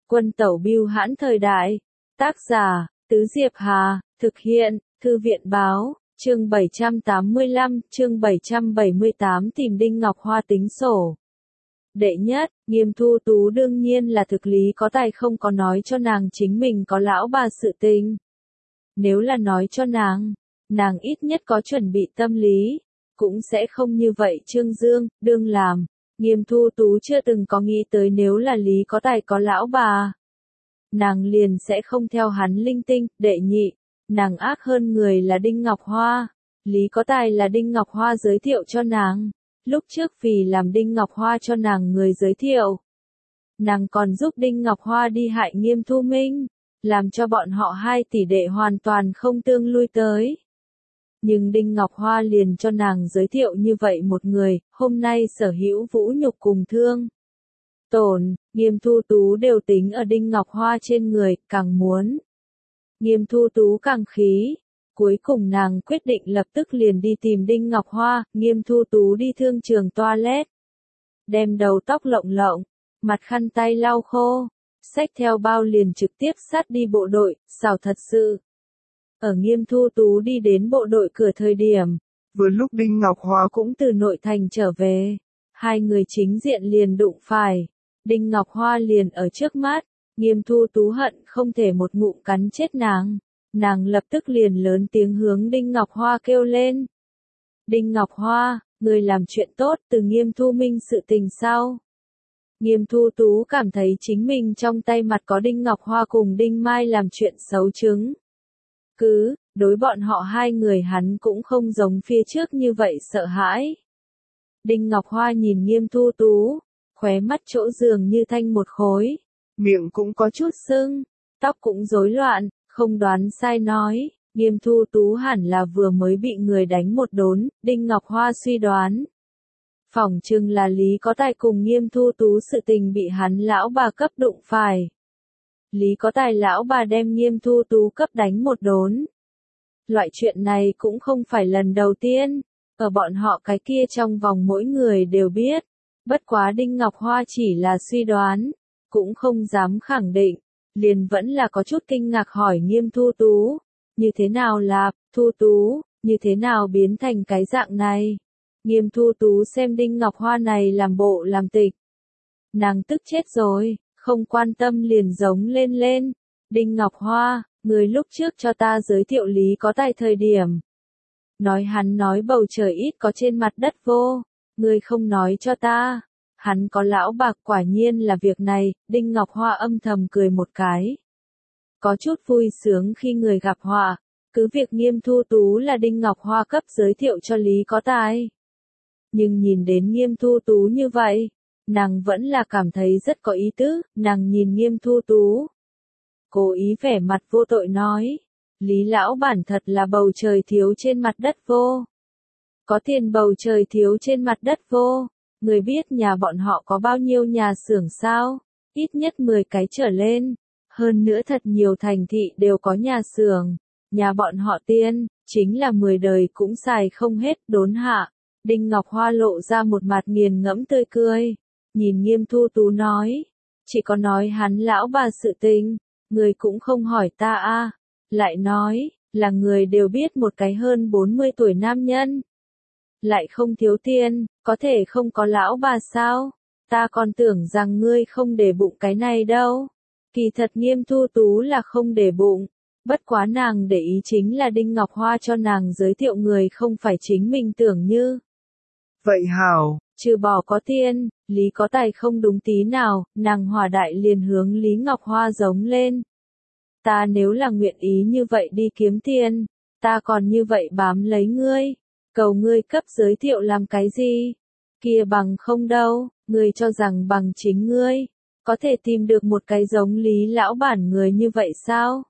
Quân tẩu bưu hãn thời đại. Tác giả, Tứ Diệp Hà, thực hiện, Thư viện báo, chương 785, chương 778 tìm Đinh Ngọc Hoa tính sổ. Đệ nhất, Nghiêm Thu Tú đương nhiên là thực lý có tài không có nói cho nàng chính mình có lão bà sự tình. Nếu là nói cho nàng ít nhất có chuẩn bị tâm lý, cũng sẽ không như vậy trương dương, đương làm. Nghiêm Thu Tú chưa từng có nghĩ tới nếu là lý có tài có lão bà, nàng liền sẽ không theo hắn linh tinh. Đệ nhị, nàng ác hơn người là Đinh Ngọc Hoa. Lý có tài là Đinh Ngọc Hoa giới thiệu cho nàng. Lúc trước vì làm Đinh Ngọc Hoa cho nàng người giới thiệu, nàng còn giúp Đinh Ngọc Hoa đi hại Nghiêm Thu Minh, làm cho bọn họ hai tỷ đệ hoàn toàn không tương lui tới. Nhưng Đinh Ngọc Hoa liền cho nàng giới thiệu như vậy một người, hôm nay sở hữu vũ nhục cùng thương tổn, Nghiêm Thu Tú đều tính ở Đinh Ngọc Hoa trên người, càng muốn. Nghiêm Thu Tú càng khí. Cuối cùng nàng quyết định lập tức liền đi tìm Đinh Ngọc Hoa. Nghiêm Thu Tú đi thương trường toilet, đem đầu tóc lộng lộng, mặt khăn tay lau khô, xách theo bao liền trực tiếp sát đi bộ đội, xảo thật sự. Ở Nghiêm Thu Tú đi đến bộ đội cửa thời điểm, vừa lúc Đinh Ngọc Hoa cũng từ nội thành trở về, hai người chính diện liền đụng phải. Đinh Ngọc Hoa liền ở trước mắt, Nghiêm Thu Tú hận không thể một ngụm cắn chết nàng. Nàng lập tức liền lớn tiếng hướng Đinh Ngọc Hoa kêu lên. Đinh Ngọc Hoa, người làm chuyện tốt từ Nghiêm Thu Minh sự tình sao? Nghiêm Thu Tú cảm thấy chính mình trong tay mặt có Đinh Ngọc Hoa cùng Đinh Mai làm chuyện xấu chứng. Đối bọn họ hai người hắn cũng không giống phía trước như vậy sợ hãi. Đinh Ngọc Hoa nhìn Nghiêm Thu Tú, khóe mắt chỗ dường như thanh một khối, miệng cũng có chút sưng, tóc cũng rối loạn. Không đoán sai nói, Nghiêm Thu Tú hẳn là vừa mới bị người đánh một đốn. Đinh Ngọc Hoa suy đoán, phỏng chừng là Lý có tài cùng Nghiêm Thu Tú sự tình bị hắn lão bà cấp đụng phải. Lý có tài lão bà đem Nghiêm Thu Tú cấp đánh một đốn. Loại chuyện này cũng không phải lần đầu tiên, ở bọn họ cái kia trong vòng mỗi người đều biết. Bất quá Đinh Ngọc Hoa chỉ là suy đoán, cũng không dám khẳng định. Liền vẫn là có chút kinh ngạc hỏi Nghiêm Thu Tú, như thế nào là, Thu Tú, như thế nào biến thành cái dạng này? Nghiêm Thu Tú xem Đinh Ngọc Hoa này làm bộ làm tịch. Nàng tức chết rồi, không quan tâm liền giống lên. Đinh Ngọc Hoa, người lúc trước cho ta giới thiệu Lý có tài thời điểm. Nói hắn nói bầu trời ít có trên mặt đất vô, người không nói cho ta. Hắn có lão bạc quả nhiên là việc này. Đinh Ngọc Hoa âm thầm cười một cái. Có chút vui sướng khi người gặp họa, cứ việc Nghiêm Thu Tú là Đinh Ngọc Hoa cấp giới thiệu cho Lý có tài. Nhưng nhìn đến Nghiêm Thu Tú như vậy, nàng vẫn là cảm thấy rất có ý tứ. Nàng nhìn Nghiêm Thu Tú, cố ý vẻ mặt vô tội nói, Lý lão bản thật là bầu trời thiếu trên mặt đất vô. Có tiền bầu trời thiếu trên mặt đất vô. Người biết nhà bọn họ có bao nhiêu nhà xưởng sao? Ít nhất 10 cái trở lên. Hơn nữa thật nhiều thành thị đều có nhà xưởng. Nhà bọn họ tiền, chính là 10 đời cũng xài không hết. Đốn hạ. Đinh Ngọc Hoa lộ ra một mặt nghiền ngẫm tươi cười. Nhìn Nghiêm Thu Tú nói. Chỉ có nói hắn lão bà sự tình. Người cũng không hỏi ta a. Lại nói, là người đều biết một cái hơn 40 tuổi nam nhân. Lại không thiếu tiền, có thể không có lão bà sao? Ta còn tưởng rằng ngươi không để bụng cái này đâu. Kỳ thật Nghiêm Thu Tú là không để bụng. Bất quá nàng để ý chính là Đinh Ngọc Hoa cho nàng giới thiệu người không phải chính mình tưởng như. Vậy hảo, trừ bỏ có tiền, Lý có tài không đúng tí nào, nàng hòa đại liền hướng Lý Ngọc Hoa giống lên. Ta nếu là nguyện ý như vậy đi kiếm tiền, ta còn như vậy bám lấy ngươi. Cầu ngươi cấp giới thiệu làm cái gì? Kia bằng không đâu, ngươi cho rằng bằng chính ngươi, có thể tìm được một cái giống Lý lão bản người như vậy sao?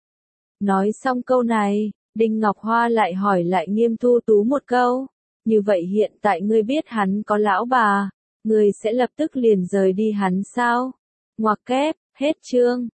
Nói xong câu này, Đinh Ngọc Hoa lại hỏi lại Nghiêm Thu Tú một câu, như vậy hiện tại ngươi biết hắn có lão bà, ngươi sẽ lập tức liền rời đi hắn sao? Ngoặc kép, hết chương.